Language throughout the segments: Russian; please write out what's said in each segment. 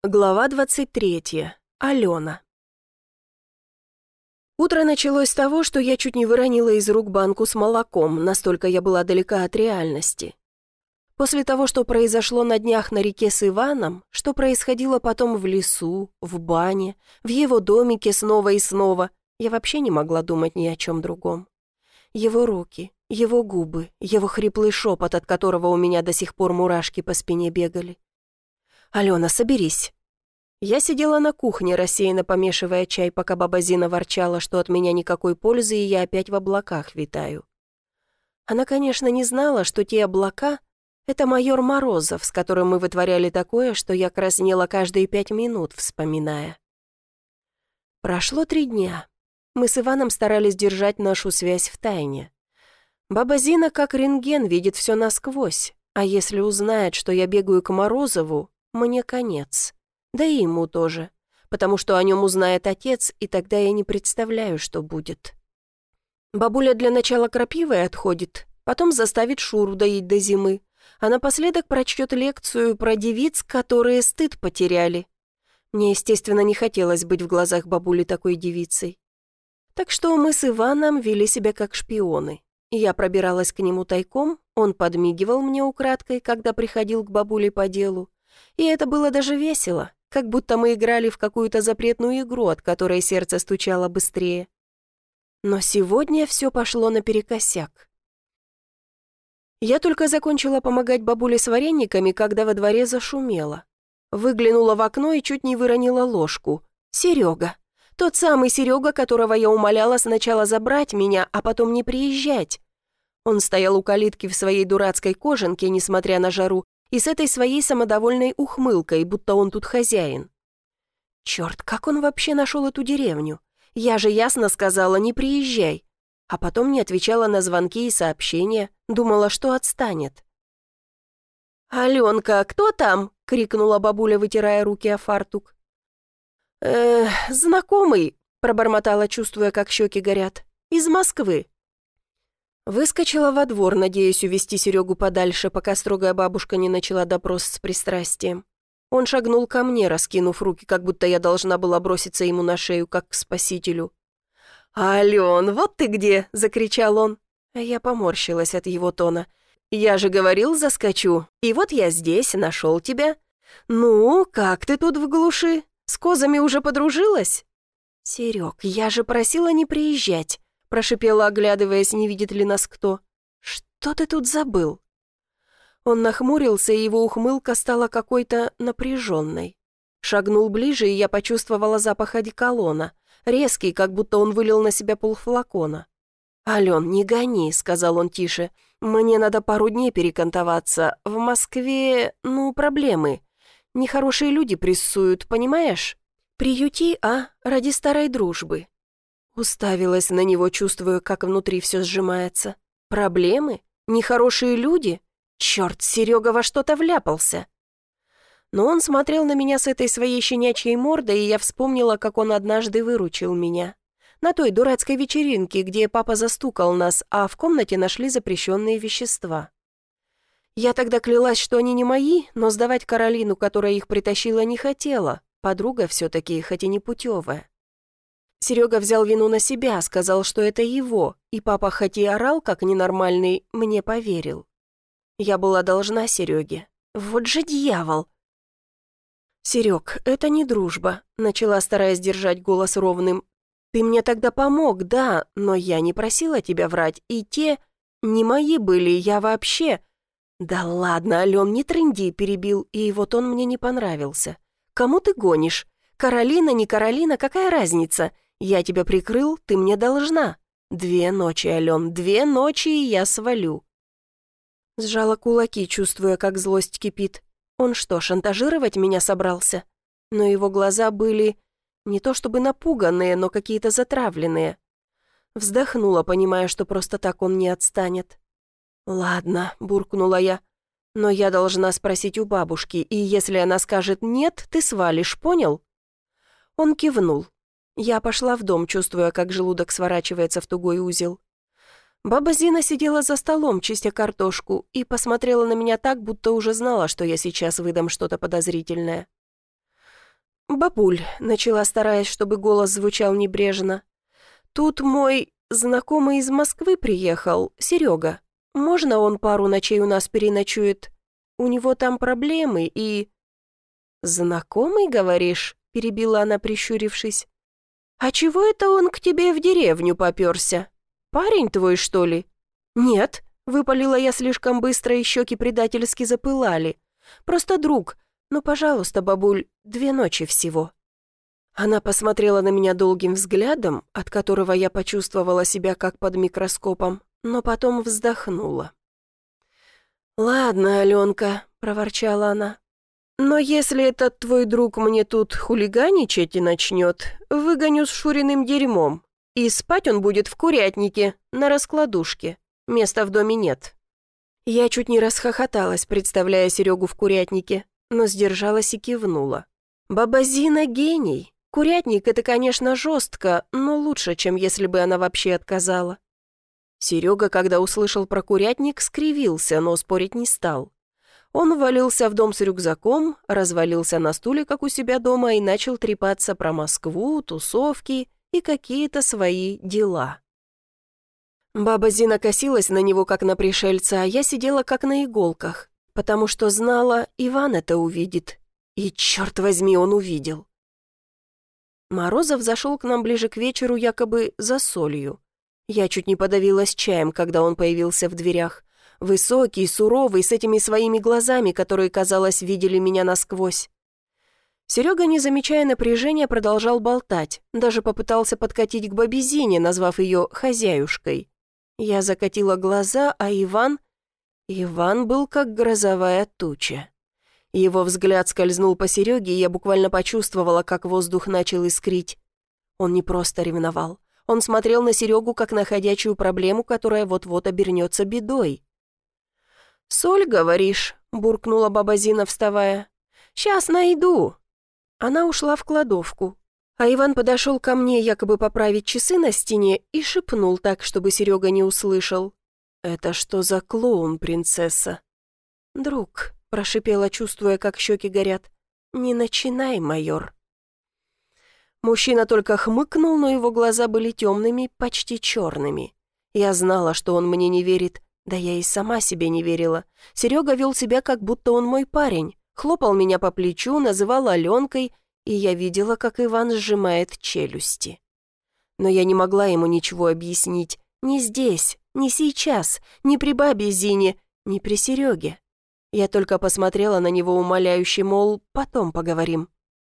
Глава 23. Алена. Утро началось с того, что я чуть не выронила из рук банку с молоком, настолько я была далека от реальности. После того, что произошло на днях на реке с Иваном, что происходило потом в лесу, в бане, в его домике снова и снова, я вообще не могла думать ни о чем другом. Его руки, его губы, его хриплый шепот, от которого у меня до сих пор мурашки по спине бегали. «Алена, соберись!» Я сидела на кухне, рассеянно помешивая чай, пока баба Зина ворчала, что от меня никакой пользы, и я опять в облаках витаю. Она, конечно, не знала, что те облака — это майор Морозов, с которым мы вытворяли такое, что я краснела каждые 5 минут, вспоминая. Прошло 3 дня. Мы с Иваном старались держать нашу связь в тайне. Баба Зина, как рентген, видит все насквозь, а если узнает, что я бегаю к Морозову, мне конец. Да и ему тоже, потому что о нем узнает отец, и тогда я не представляю, что будет. Бабуля для начала крапивой отходит, потом заставит Шуру доить до зимы, а напоследок прочтет лекцию про девиц, которые стыд потеряли. Мне, естественно, не хотелось быть в глазах бабули такой девицей. Так что мы с Иваном вели себя как шпионы. Я пробиралась к нему тайком, он подмигивал мне украдкой, когда приходил к бабуле по делу. И это было даже весело, как будто мы играли в какую-то запретную игру, от которой сердце стучало быстрее. Но сегодня все пошло наперекосяк. Я только закончила помогать бабуле с варениками, когда во дворе зашумело. Выглянула в окно и чуть не выронила ложку. Серега. Тот самый Серега, которого я умоляла сначала забрать меня, а потом не приезжать. Он стоял у калитки в своей дурацкой кожанке, несмотря на жару, и с этой своей самодовольной ухмылкой, будто он тут хозяин. Черт, как он вообще нашел эту деревню? Я же ясно сказала, не приезжай. А потом не отвечала на звонки и сообщения, думала, что отстанет. «Аленка, кто там?» — крикнула бабуля, вытирая руки о фартук. Знакомый», — пробормотала, чувствуя, как щеки горят. «Из Москвы». Выскочила во двор, надеясь увести Серегу подальше, пока строгая бабушка не начала допрос с пристрастием. Он шагнул ко мне, раскинув руки, как будто я должна была броситься ему на шею, как к спасителю. «Ален, вот ты где!» — закричал он. А я поморщилась от его тона. «Я же говорил, заскочу, и вот я здесь, нашел тебя. Ну, как ты тут в глуши? С козами уже подружилась?» «Серег, я же просила не приезжать», — прошипела, оглядываясь, не видит ли нас кто. «Что ты тут забыл?» Он нахмурился, и его ухмылка стала какой-то напряженной. Шагнул ближе, и я почувствовала запах одеколона, резкий, как будто он вылил на себя полфлакона. «Ален, не гони», — сказал он тише. «Мне надо пару дней перекантоваться. В Москве, проблемы. Нехорошие люди прессуют, понимаешь? Приюти, ради старой дружбы». Уставилась на него, чувствуя, как внутри все сжимается. «Проблемы? Нехорошие люди? Черт, Серега во что-то вляпался». Но он смотрел на меня с этой своей щенячьей мордой, и я вспомнила, как он однажды выручил меня. На той дурацкой вечеринке, где папа застукал нас, а в комнате нашли запрещенные вещества. Я тогда клялась, что они не мои, но сдавать Каролину, которая их притащила, не хотела. Подруга все-таки, хоть и не путевая. Серега взял вину на себя, сказал, что это его, и папа, хоть и орал, как ненормальный, мне поверил. Я была должна Сереге. Вот же дьявол! «Серег, это не дружба», — начала, стараясь держать голос ровным. «Ты мне тогда помог, да, но я не просила тебя врать, и те не мои были, я вообще...» «Да ладно, Ален, не трынди», — перебил, и вот он мне не понравился. «Кому ты гонишь? Каролина, не Каролина, какая разница? Я тебя прикрыл, ты мне должна. 2 ночи, Ален, 2 ночи, и я свалю». Сжала кулаки, чувствуя, как злость кипит. Он что, шантажировать меня собрался? Но его глаза были не то чтобы напуганные, но какие-то затравленные. Вздохнула, понимая, что просто так он не отстанет. «Ладно», — буркнула я, — «но я должна спросить у бабушки, и если она скажет «нет», ты свалишь, понял?» Он кивнул. Я пошла в дом, чувствуя, как желудок сворачивается в тугой узел. Баба Зина сидела за столом, чистя картошку, и посмотрела на меня так, будто уже знала, что я сейчас выдам что-то подозрительное. «Бабуль», — начала, стараясь, чтобы голос звучал небрежно, «тут мой знакомый из Москвы приехал, Серега. Можно он пару ночей у нас переночует? У него там проблемы и...» «Знакомый, говоришь?» — перебила она, прищурившись. «А чего это он к тебе в деревню попёрся? Парень твой, что ли?» «Нет», — выпалила я слишком быстро, и щеки предательски запылали. «Просто друг. Ну, пожалуйста, бабуль, 2 ночи всего». Она посмотрела на меня долгим взглядом, от которого я почувствовала себя как под микроскопом, но потом вздохнула. «Ладно, Аленка», — проворчала она, — «но если этот твой друг мне тут хулиганичать и начнет, выгоню с Шуриным дерьмом, и спать он будет в курятнике, на раскладушке. Места в доме нет». Я чуть не расхохоталась, представляя Серегу в курятнике, но сдержалась и кивнула. «Баба Зина гений. Курятник — это, конечно, жестко, но лучше, чем если бы она вообще отказала». Серега, когда услышал про курятник, скривился, но спорить не стал. Он ввалился в дом с рюкзаком, развалился на стуле, как у себя дома, и начал трепаться про Москву, тусовки и какие-то свои дела. Баба Зина косилась на него, как на пришельца, а я сидела как на иголках, потому что знала, Иван это увидит. И, черт возьми, он увидел. Морозов зашел к нам ближе к вечеру якобы за солью. Я чуть не подавилась чаем, когда он появился в дверях. Высокий, суровый, с этими своими глазами, которые, казалось, видели меня насквозь. Серега, не замечая напряжения, продолжал болтать, даже попытался подкатить к бабе Зине, назвав ее хозяюшкой. Я закатила глаза, а Иван был как грозовая туча. Его взгляд скользнул по Сереге, и я буквально почувствовала, как воздух начал искрить. Он не просто ревновал. Он смотрел на Серегу, как на ходячую проблему, которая вот-вот обернется бедой. «Соль, говоришь?» — буркнула баба Зина, вставая. «Сейчас найду». Она ушла в кладовку. А Иван подошел ко мне якобы поправить часы на стене и шепнул так, чтобы Серега не услышал. «Это что за клоун, принцесса?» «Друг», — прошипела, чувствуя, как щеки горят, — «не начинай, майор». Мужчина только хмыкнул, но его глаза были темными, почти черными. Я знала, что он мне не верит, да я и сама себе не верила. Серега вел себя, как будто он мой парень, хлопал меня по плечу, называл Аленкой, и я видела, как Иван сжимает челюсти. Но я не могла ему ничего объяснить. Ни здесь, ни сейчас, ни при бабе Зине, ни при Сереге. Я только посмотрела на него умоляюще, мол, потом поговорим.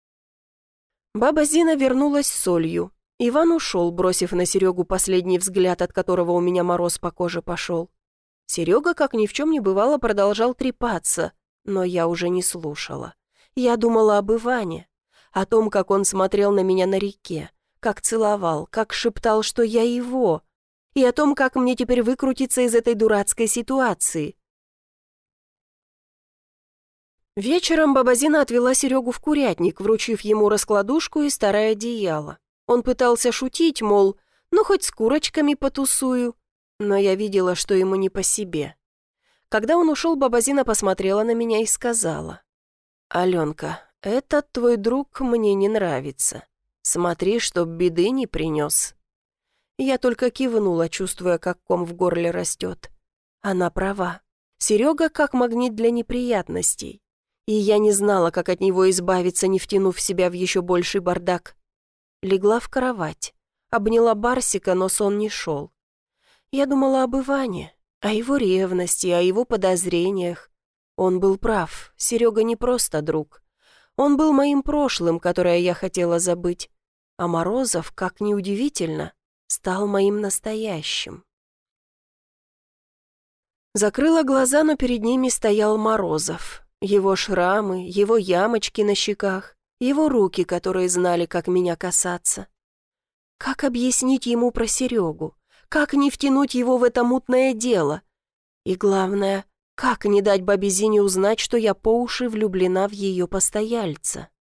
Баба Зина вернулась с солью. Иван ушел, бросив на Серегу последний взгляд, от которого у меня мороз по коже пошел. Серега, как ни в чем не бывало, продолжал трепаться, но я уже не слушала. Я думала об Иване, о том, как он смотрел на меня на реке, как целовал, как шептал, что я его, и о том, как мне теперь выкрутиться из этой дурацкой ситуации. Вечером баба Зина отвела Серегу в курятник, вручив ему раскладушку и старое одеяло. Он пытался шутить, мол, ну хоть с курочками потусую, но я видела, что ему не по себе. Когда он ушел, баба Зина посмотрела на меня и сказала: «Аленка, этот твой друг мне не нравится. Смотри, чтоб беды не принес». Я только кивнула, чувствуя, как ком в горле растет. Она права. Серега как магнит для неприятностей. И я не знала, как от него избавиться, не втянув себя в еще больший бардак. Легла в кровать, обняла Барсика, но сон не шел. Я думала об Иване, о его ревности, о его подозрениях. Он был прав, Серега не просто друг. Он был моим прошлым, которое я хотела забыть. А Морозов, как ни удивительно, стал моим настоящим. Закрыла глаза, но перед ними стоял Морозов. Его шрамы, его ямочки на щеках, его руки, которые знали, как меня касаться. Как объяснить ему про Серегу? Как не втянуть его в это мутное дело? И главное, как не дать бабе Зине узнать, что я по уши влюблена в ее постояльца?